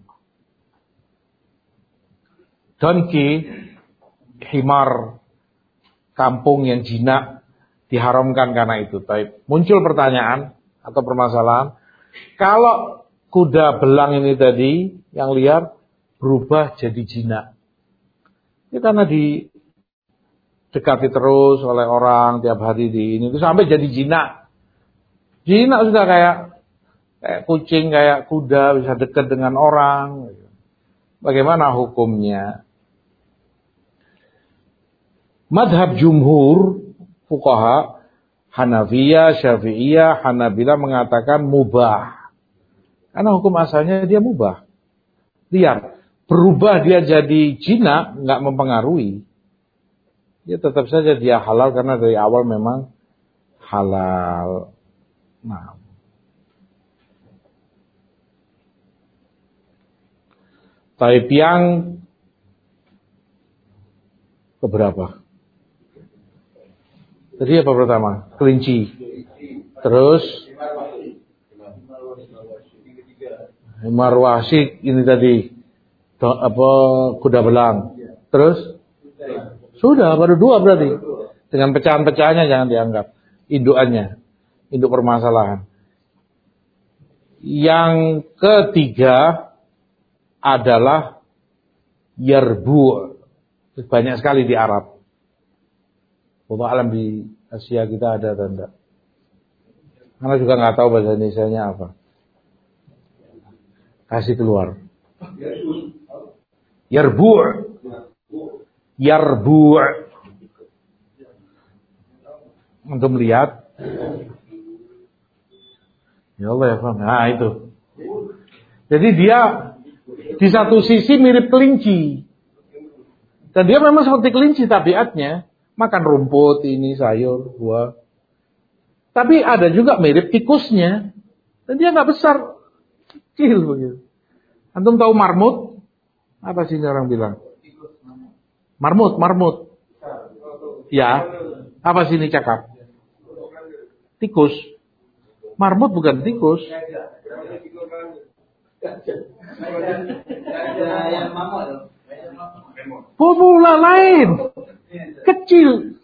A: Donkey, himar kampung yang jinak diharamkan karena itu. Tapi muncul pertanyaan atau permasalahan, kalau kuda belang ini tadi yang liar berubah jadi jinak, itu karena didekati terus oleh orang tiap hari di ini, itu sampai jadi jinak. Jinak sudah kayak kayak kucing, kayak kuda, bisa dekat dengan orang. Bagaimana hukumnya? Madhab jumhur fuqaha Hanafiyah, Syafi'iyah, Hanabilah mengatakan mubah. Karena hukum asalnya dia mubah. Liar. Berubah dia jadi jinak nggak mempengaruhi. Dia tetap saja dia halal karena dari awal memang halal. Nah. Taib yang keberapa? Tadi apa pertama? Kelinci. Terus himar wasik ini tadi. Apa kuda belang. Terus sudah baru dua berarti. Dengan pecahan-pecahannya jangan dianggap. Indukannya. Induk permasalahan. Yang ketiga adalah yarbu. Banyak sekali di Arab. Wallahu alam di Asia kita ada atau enggak. Karena juga nggak tahu bahasa Indonesianya apa. Kasih keluar. Yarbu. Yarbu. Untuk melihat. Ya Allah ya Bang. Nah itu. Jadi dia di satu sisi mirip kelinci. Dan dia memang seperti kelinci tabiatnya. Makan rumput, ini sayur, buah. Tapi ada juga mirip tikusnya. Dan dia gak besar. Kecil begitu. Antum tahu marmut? Apa sih orang bilang? Marmut, marmut. Ya. Apa sih ini cakap? Tikus. Marmut bukan tikus. Formula lain. Kecil.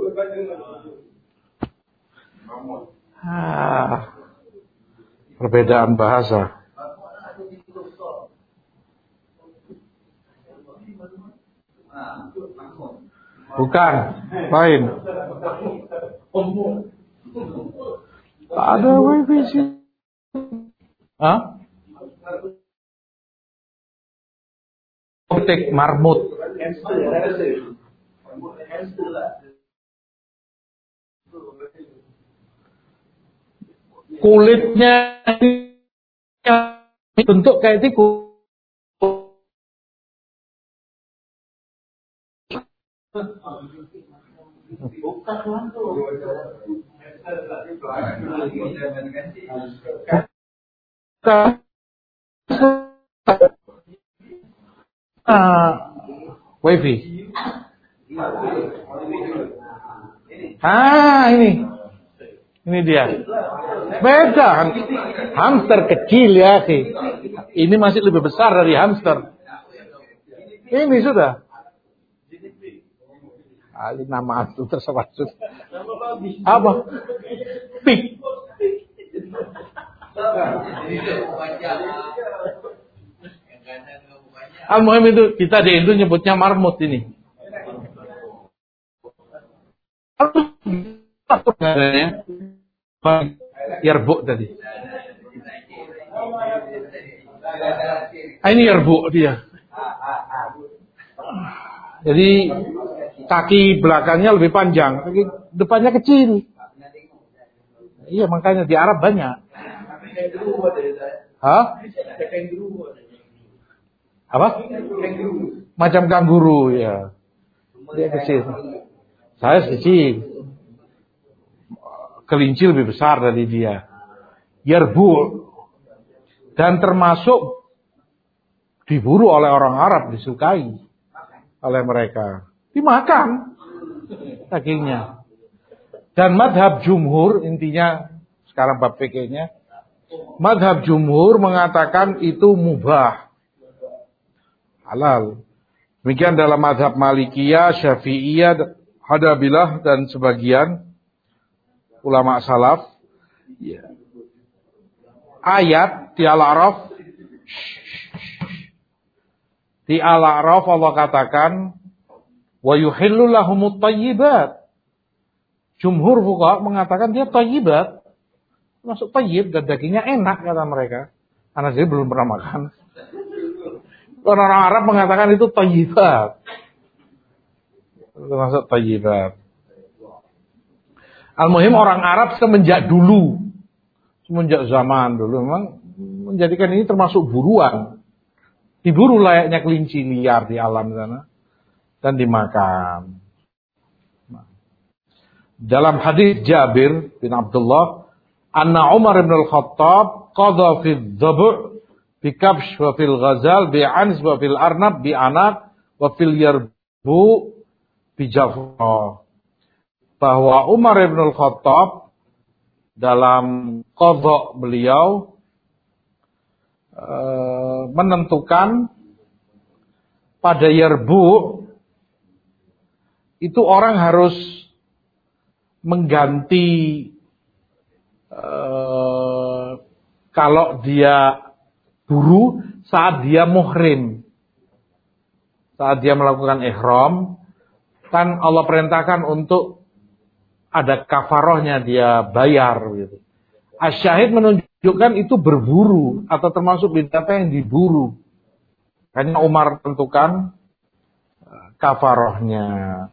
A: Ah, perbedaan bahasa. Bukan, lain. Ada wifi sih. Hah? Optik marmut. Kulitnya bentuk kayak tikus. Uh, wifi. Ah, ini. Ini dia. Beda. Hamster kecil ya, sih. Ini masih lebih besar dari hamster. Ini sudah. Ali nama itu terserah. Apa? Pig. Al-muhim itu kita di Indo nyebutnya marmut ini. Apa namanya? Yerbuk tadi. Ah, ini yerbuk dia. Jadi kaki belakangnya lebih panjang, kaki depannya kecil. Iya, makanya di Arab banyak. Hah? Apa? Macam kanguru ya. Dia kecil. Saya kecil. Kelinci lebih besar dari dia. Yerbu. Dan termasuk diburu oleh orang Arab, disukai oleh mereka. Dimakan dagingnya. Dan madhab jumhur, intinya sekarang bab fikihnya, madhab jumhur mengatakan itu mubah, halal. Demikian dalam madhab Malikiyah, Syafi'iyah, Hanabilah dan sebagian ulama salaf. Ya. Ayat di Al-A'raf, di Al-A'raf Allah katakan, wa yuhillu lahumut thayyibat. Jumhur fuqaha mengatakan dia thayyibat, masuk thayyib dan dagingnya enak kata mereka. Karena saya belum pernah makan. Orang-orang Arab mengatakan itu thayyibat. Termasuk thayyibat. Al-muhim orang Arab semenjak dulu, semenjak zaman dulu memang menjadikan ini termasuk buruan. Diburu layaknya kelinci liar di alam sana dan dimakan. Dalam hadis Jabir bin Abdullah, anna Umar bin Al-Khattab qadha fi dhabu' bi kabsh wa fil ghazal bi ans wa fil arnab bi anak wa fil yarbu bi jafra. Bahwa Umar bin Al-Khattab dalam qadha beliau e, menentukan pada yarbu itu orang harus mengganti eh, kalau dia buru saat dia muhrim, saat dia melakukan ihram, kan Allah perintahkan untuk ada kafarohnya, dia bayar gitu. Asy-syahid menunjukkan itu berburu atau termasuk binatang yang diburu. Hanya Umar tentukan kafarohnya.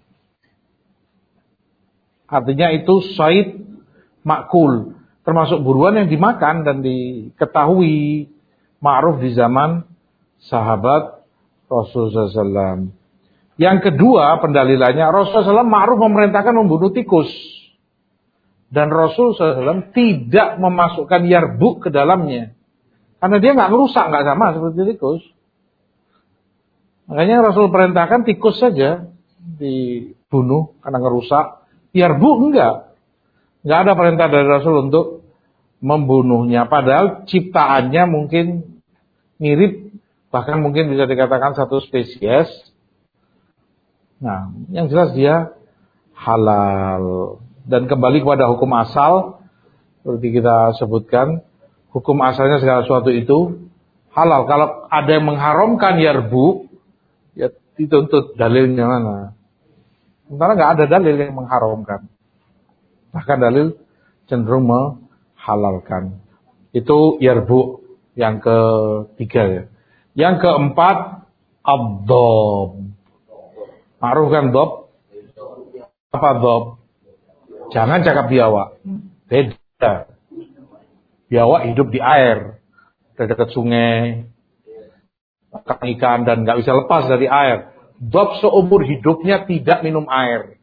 A: Artinya itu said makul, termasuk buruan yang dimakan dan diketahui ma'ruf di zaman sahabat Rasulullah shallallahu alaihi wasallam. Yang kedua pendalilannya, Rasulullah shallallahu alaihi wasallam ma'ruf memerintahkan membunuh tikus. Dan Rasulullah shallallahu alaihi wasallam tidak memasukkan yarbuk ke dalamnya. Karena dia nggak ngerusak, nggak sama seperti tikus. Makanya Rasul perintahkan tikus saja dibunuh karena ngerusak. Yarbu enggak. Enggak ada perintah dari Rasul untuk membunuhnya. Padahal ciptaannya mungkin mirip. Bahkan mungkin bisa dikatakan satu spesies. Nah, yang jelas dia halal. Dan kembali kepada hukum asal. Seperti kita sebutkan. Hukum asalnya segala sesuatu itu halal. Kalau ada yang mengharamkan yarbu, ya dituntut dalilnya mana. Sementara nggak ada dalil yang mengharamkan. Bahkan dalil cenderung menghalalkan. Itu yarbu yang ketiga ya. Yang keempat, ad-dhab. Ma'ruf kan dhab? Apa dhab? Jangan cakap biawak. Beda. Biawak hidup di air. Di dekat sungai. Makan ikan dan nggak bisa lepas dari air. Dhab seumur hidupnya tidak minum air.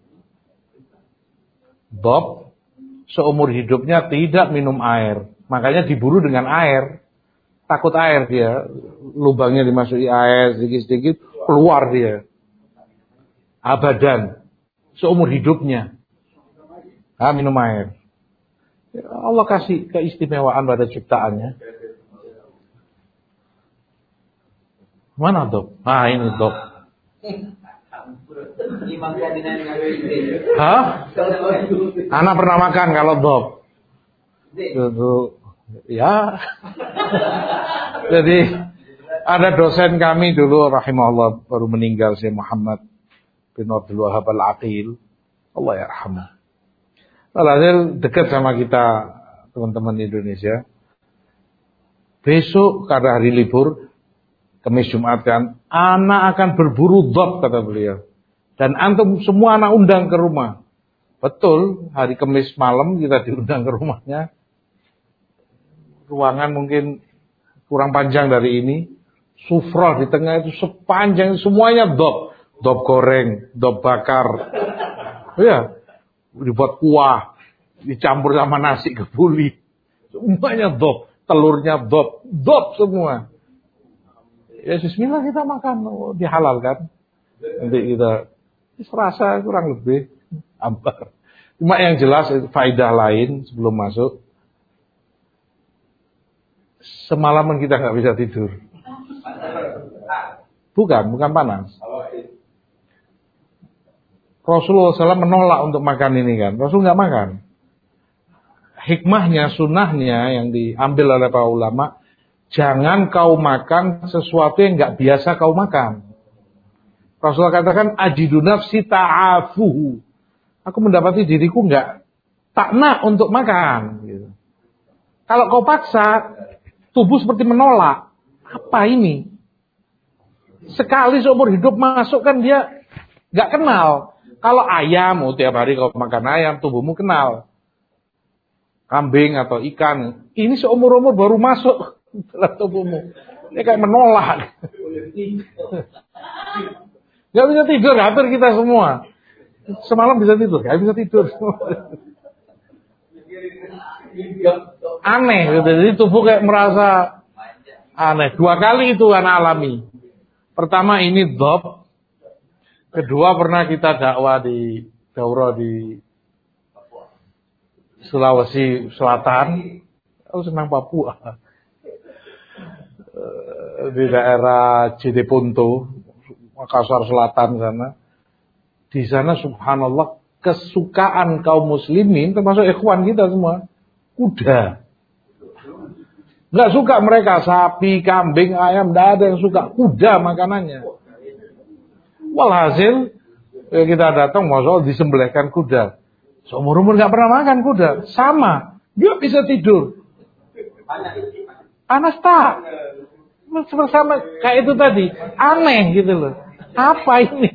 A: Dhab seumur hidupnya tidak minum air. Makanya diburu dengan air. Takut air dia. Lubangnya dimasuki air sedikit-sedikit. Keluar dia. Abadan. Seumur hidupnya. Ah, minum air. Allah kasih keistimewaan pada ciptaannya. Mana dhab? Ah, ini dhab. Hah? Anak pernah makan kalau dhab. Itu Ya. Jadi ada dosen kami dulu rahimahullah baru meninggal, Syekh Muhammad bin Abdul Wahhab Al-Aqil. Allah yarhamah. Alhasil dekat sama kita teman-teman Indonesia. Besok karena hari libur, Kamis Jumat kan, anak akan berburu dhab kata beliau. Dan antum semua anak undang ke rumah. Betul, hari Kamis malam kita diundang ke rumahnya. Ruangan mungkin kurang panjang dari ini. Sufrah di tengah itu sepanjang, semuanya dhab. Dhab goreng, dhab bakar. Ya, dibuat kuah, dicampur sama nasi kebuli. Semuanya dhab, telurnya dhab, dhab semua. Ya bismillah kita makan, oh, dihalalkan. Nanti kita serasa kurang lebih ambar. Cuma yang jelas faedah lain sebelum masuk. Semalaman kita nggak bisa tidur. Bukan, bukan panas. Rasulullah shallallahu alaihi wasallam menolak untuk makan ini kan. Rasul nggak makan. Hikmahnya, sunnahnya yang diambil oleh para ulama, jangan kau makan sesuatu yang nggak biasa kau makan. Rasulullah katakan, ajidu nafsi ta'afuhu. Aku mendapati diriku nggak takna untuk makan. Gitu. Kalau kau paksa, tubuh seperti menolak. Apa ini? Sekali seumur hidup masuk kan dia nggak kenal. Kalau ayam, oh, tiap hari kau makan ayam, tubuhmu kenal. Kambing atau ikan, ini seumur-umur baru masuk dalam tubuhmu. Ini kayak menolak. Gak bisa tidur, hampir kita semua. Semalam bisa tidur, gak bisa tidur. Aneh, gitu. Jadi tubuh kayak merasa aneh. Dua kali itu anak alami. Pertama ini dhab. Kedua pernah kita dakwah di daurah di Sulawesi Selatan. Aku senang Papua. Di daerah Jeneponto, Makassar Selatan sana. Di sana subhanallah kesukaan kaum muslimin termasuk ikhwan kita semua kuda. Enggak suka mereka sapi, kambing, ayam, enggak ada yang suka. Kuda makanannya. Walhasil kita datang, masya Allah disembelihkan kuda. Seumur-umur nggak pernah makan kuda, sama, dia bisa tidur. Panas tak? Sama kayak itu tadi, aneh gitu loh. Apa ini?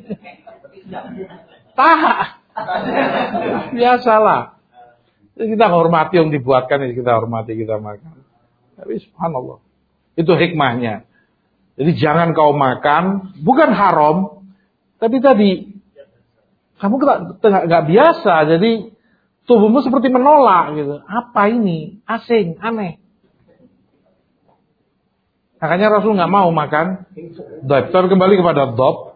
A: Tak, biasalah. Kita hormati yang dibuatkan, kita hormati, kita makan. Tapi subhanallah, itu hikmahnya. Jadi jangan kau makan, bukan haram. Tapi tadi, kamu nggak biasa, jadi tubuhmu seperti menolak gitu. Apa ini? Asing, aneh. Makanya Rasul nggak mau makan dhab. Kembali kepada dhab.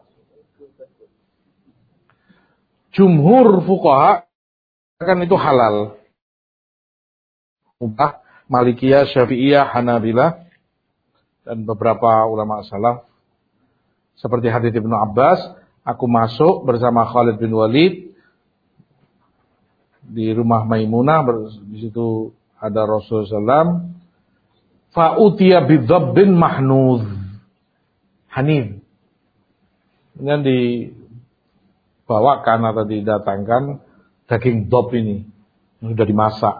A: Jumhur fuqaha kan itu halal. Ubah Malikiyah, Syafi'iyah, Hanabilah dan beberapa ulama salaf seperti hadits Ibnu Abbas. Aku masuk bersama Khalid bin Walid di rumah Maimunah, di situ ada Rasulullah shallallahu alaihi wasallam. Fa'utiya bidhabbin mahnuz, hanid. Kemudian dibawakan atau didatangkan daging dhab ini yang sudah dimasak.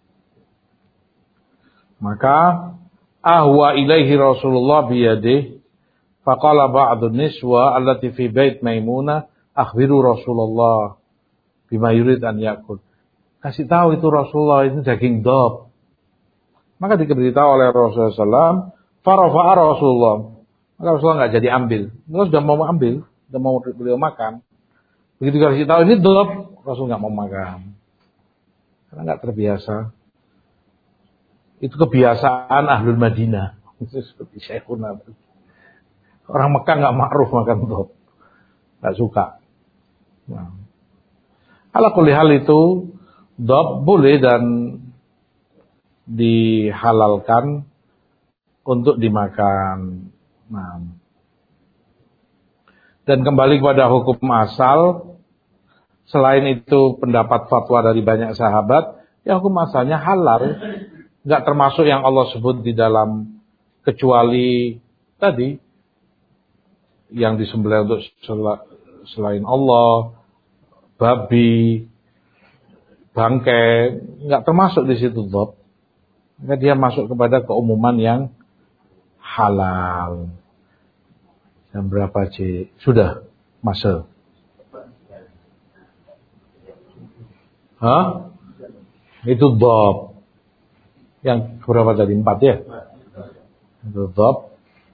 A: Maka ahwa ilaihi Rasulullah biyadih. Faqala ba'dun niswa allati fi bait Maimunah akhbiru Rasulullah bima yurid an yakul. Kasih tahu itu Rasulullah itu daging dhab. Maka diberitahu oleh Rasulullah shallallahu alaihi wasallam, farafa'a Rasulullah. Maka Rasulullah enggak jadi ambil. Rasul sudah mau ambil, sudah mau beliau makan. Begitu kasih tahu ini dhab, Rasul enggak mau makan. Karena enggak terbiasa. Itu kebiasaan Ahlul Madinah. Itu seperti Syekhuna. Orang Mekah nggak ma'ruf makan dhab, nggak suka. Nah. Ala kulli hal itu dhab boleh dan dihalalkan untuk dimakan. Nah. Dan kembali kepada hukum asal, selain itu pendapat fatwa dari banyak sahabat, ya hukum asalnya halal, nggak termasuk yang Allah sebut di dalam kecuali tadi yang disembelih untuk selain Allah, babi, bangkai, nggak termasuk di situ dhab. Maka dia masuk kepada keumuman yang halal. Jam berapa, Ci? Sudah, masa. Hah? Itu dhab. Yang berapa tadi? Empat ya? Itu dhab.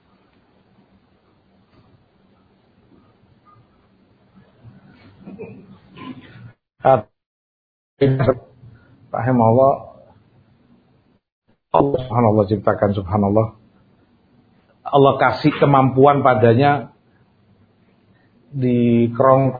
A: Rahimahullah, Allah subhanallah ciptakan subhanallah. Allah kasih kemampuan padanya di kerong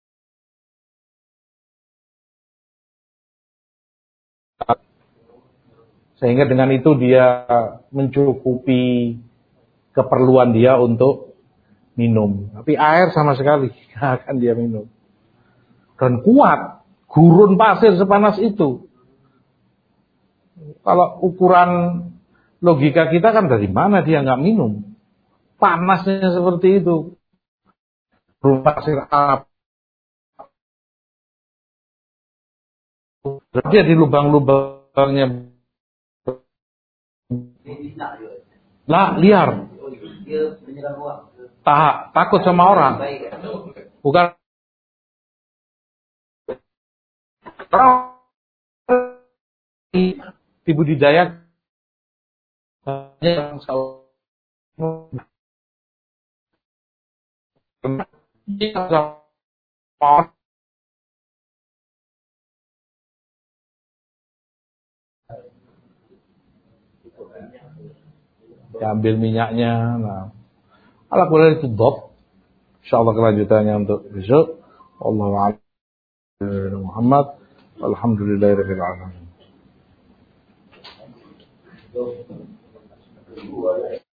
A: sehingga dengan itu dia mencukupi keperluan dia untuk minum. Tapi air sama sekali nggak akan dia minum. Dan kuat, gurun pasir sepanas itu. Kalau ukuran logika kita kan dari mana dia nggak minum? Panasnya seperti itu. Gurun pasir apa? Dia di lubang-lubangnya lah liar. Tak takut sama orang. Bukan dibudidaya yang diambil minyaknya. Nah, ala kulli itu dhab. Insyaallah kelanjutannya untuk besok. Wallahu a'lam. Muhammad alhamdulillahirabbil alamin.